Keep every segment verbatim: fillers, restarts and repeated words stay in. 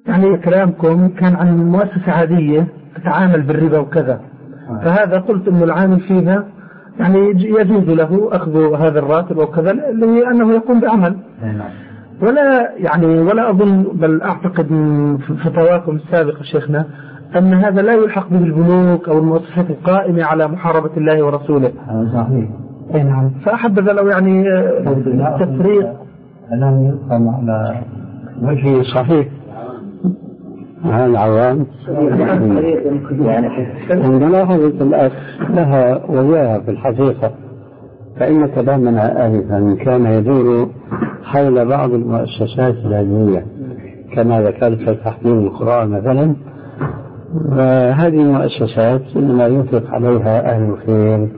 يعني كلامكم كان عن مؤسسة عادية تتعامل بالربا وكذا، فهذا قلت أن العامل فيها يعني يجوز له أخذ هذا الراتب وكذا لأنه يقوم بعمل، ولا يعني ولا أظن بل أعتقد في فتاواكم السابقة شيخنا أن هذا لا يلحق به البنوك أو المؤسسات القائمة على محاربة الله ورسوله. صحيح. أي نعم. فأحبذ لو يعني التفريق الآن يقام على وجه صحيح عن العوام. الملاحظة الأخ لها وياها في الحقيقة، فإن كلامنا آنفا كان يدور حول بعض المؤسسات العلمية كما ذكرت تحليل القرآن مثلا، وهذه المؤسسات إنما ينفق عليها أهل الخير،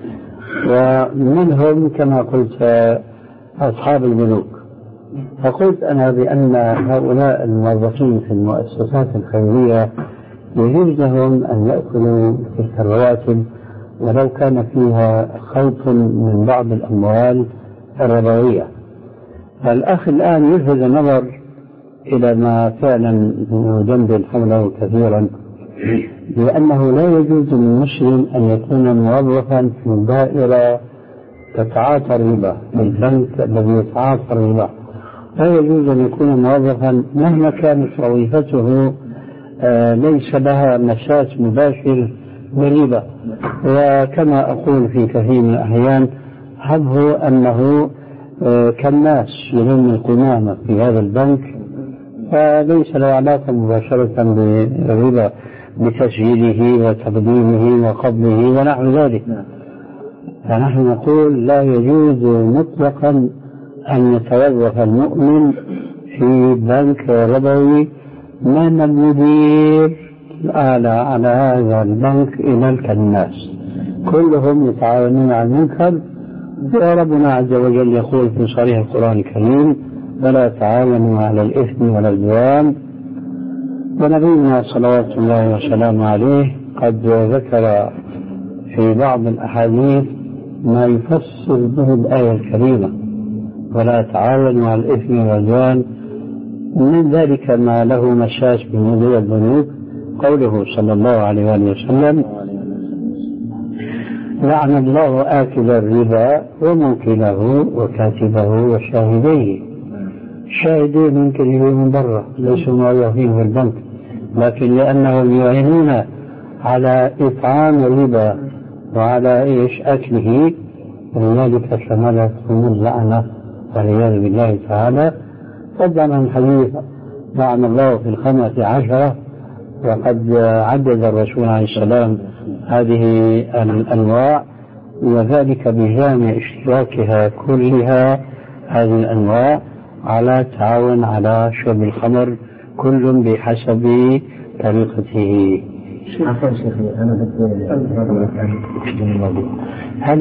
ومنهم كما قلت أصحاب البنوك. فقلت أنا بأن هؤلاء الموظفين في المؤسسات الخيرية يجوز لهم أن يأكلوا تلك الرواتب ولو كان فيها خوف من بعض الأموال الربوية. فالأخ الآن يلفت النظر إلى ما فعلا يجندل حوله كثيرا، لأنه لا يجوز للمسلم أن يكون موظفا في دائرة تتعاطى الربا، في البنك الذي يتعاطى الربا. لا يجوز أن يكون موظفا مهما كانت وظيفته آه ليس لها مساس مباشر بالربا. وكما أقول في كثير من الأحيان حظه أنه آه كالناس يلم القمامة في هذا البنك، فليس له علاقة مباشرة بالربا بتسجيله وتقديمه وقبله ونحو ذلك. فنحن نقول لا يجوز مطلقا أن يتوظف المؤمن في بنك ربوي من المدير الأعلى على هذا البنك إلى الناس، كلهم يتعاونون على المنكر. وربنا عز وجل يقول في صريح القرآن الكريم: ولا تعاونوا على الإثم والعدوان. ونبينا صلوات الله وسلامه عليه قد ذكر في بعض الأحاديث ما يفسر به الآية الكريمة: ولا تعاونوا على الإثم والعدوان. من ذلك ما له مساس بموضوع البنوك قوله صلى الله عليه وآله وسلم: لعن الله آكل الربا وموكله وكاتبه وشاهديه. الشاهدين ممكن يجوا من برا ليسوا موظفين في البنك، لكن لأنهم يعينون على إطعام الربا وعلى إيش أكله، ولذلك شملتهم اللعنة والعياذ بالله تعالى. قدم الحديث لعن الله في الخمسة عشرة، وقد عدد الرسول عليه السلام هذه الأنواع، وذلك بجامع اشتراكها كلها هذه الأنواع على التعاون على شرب الخمر كل بحسب طريقته.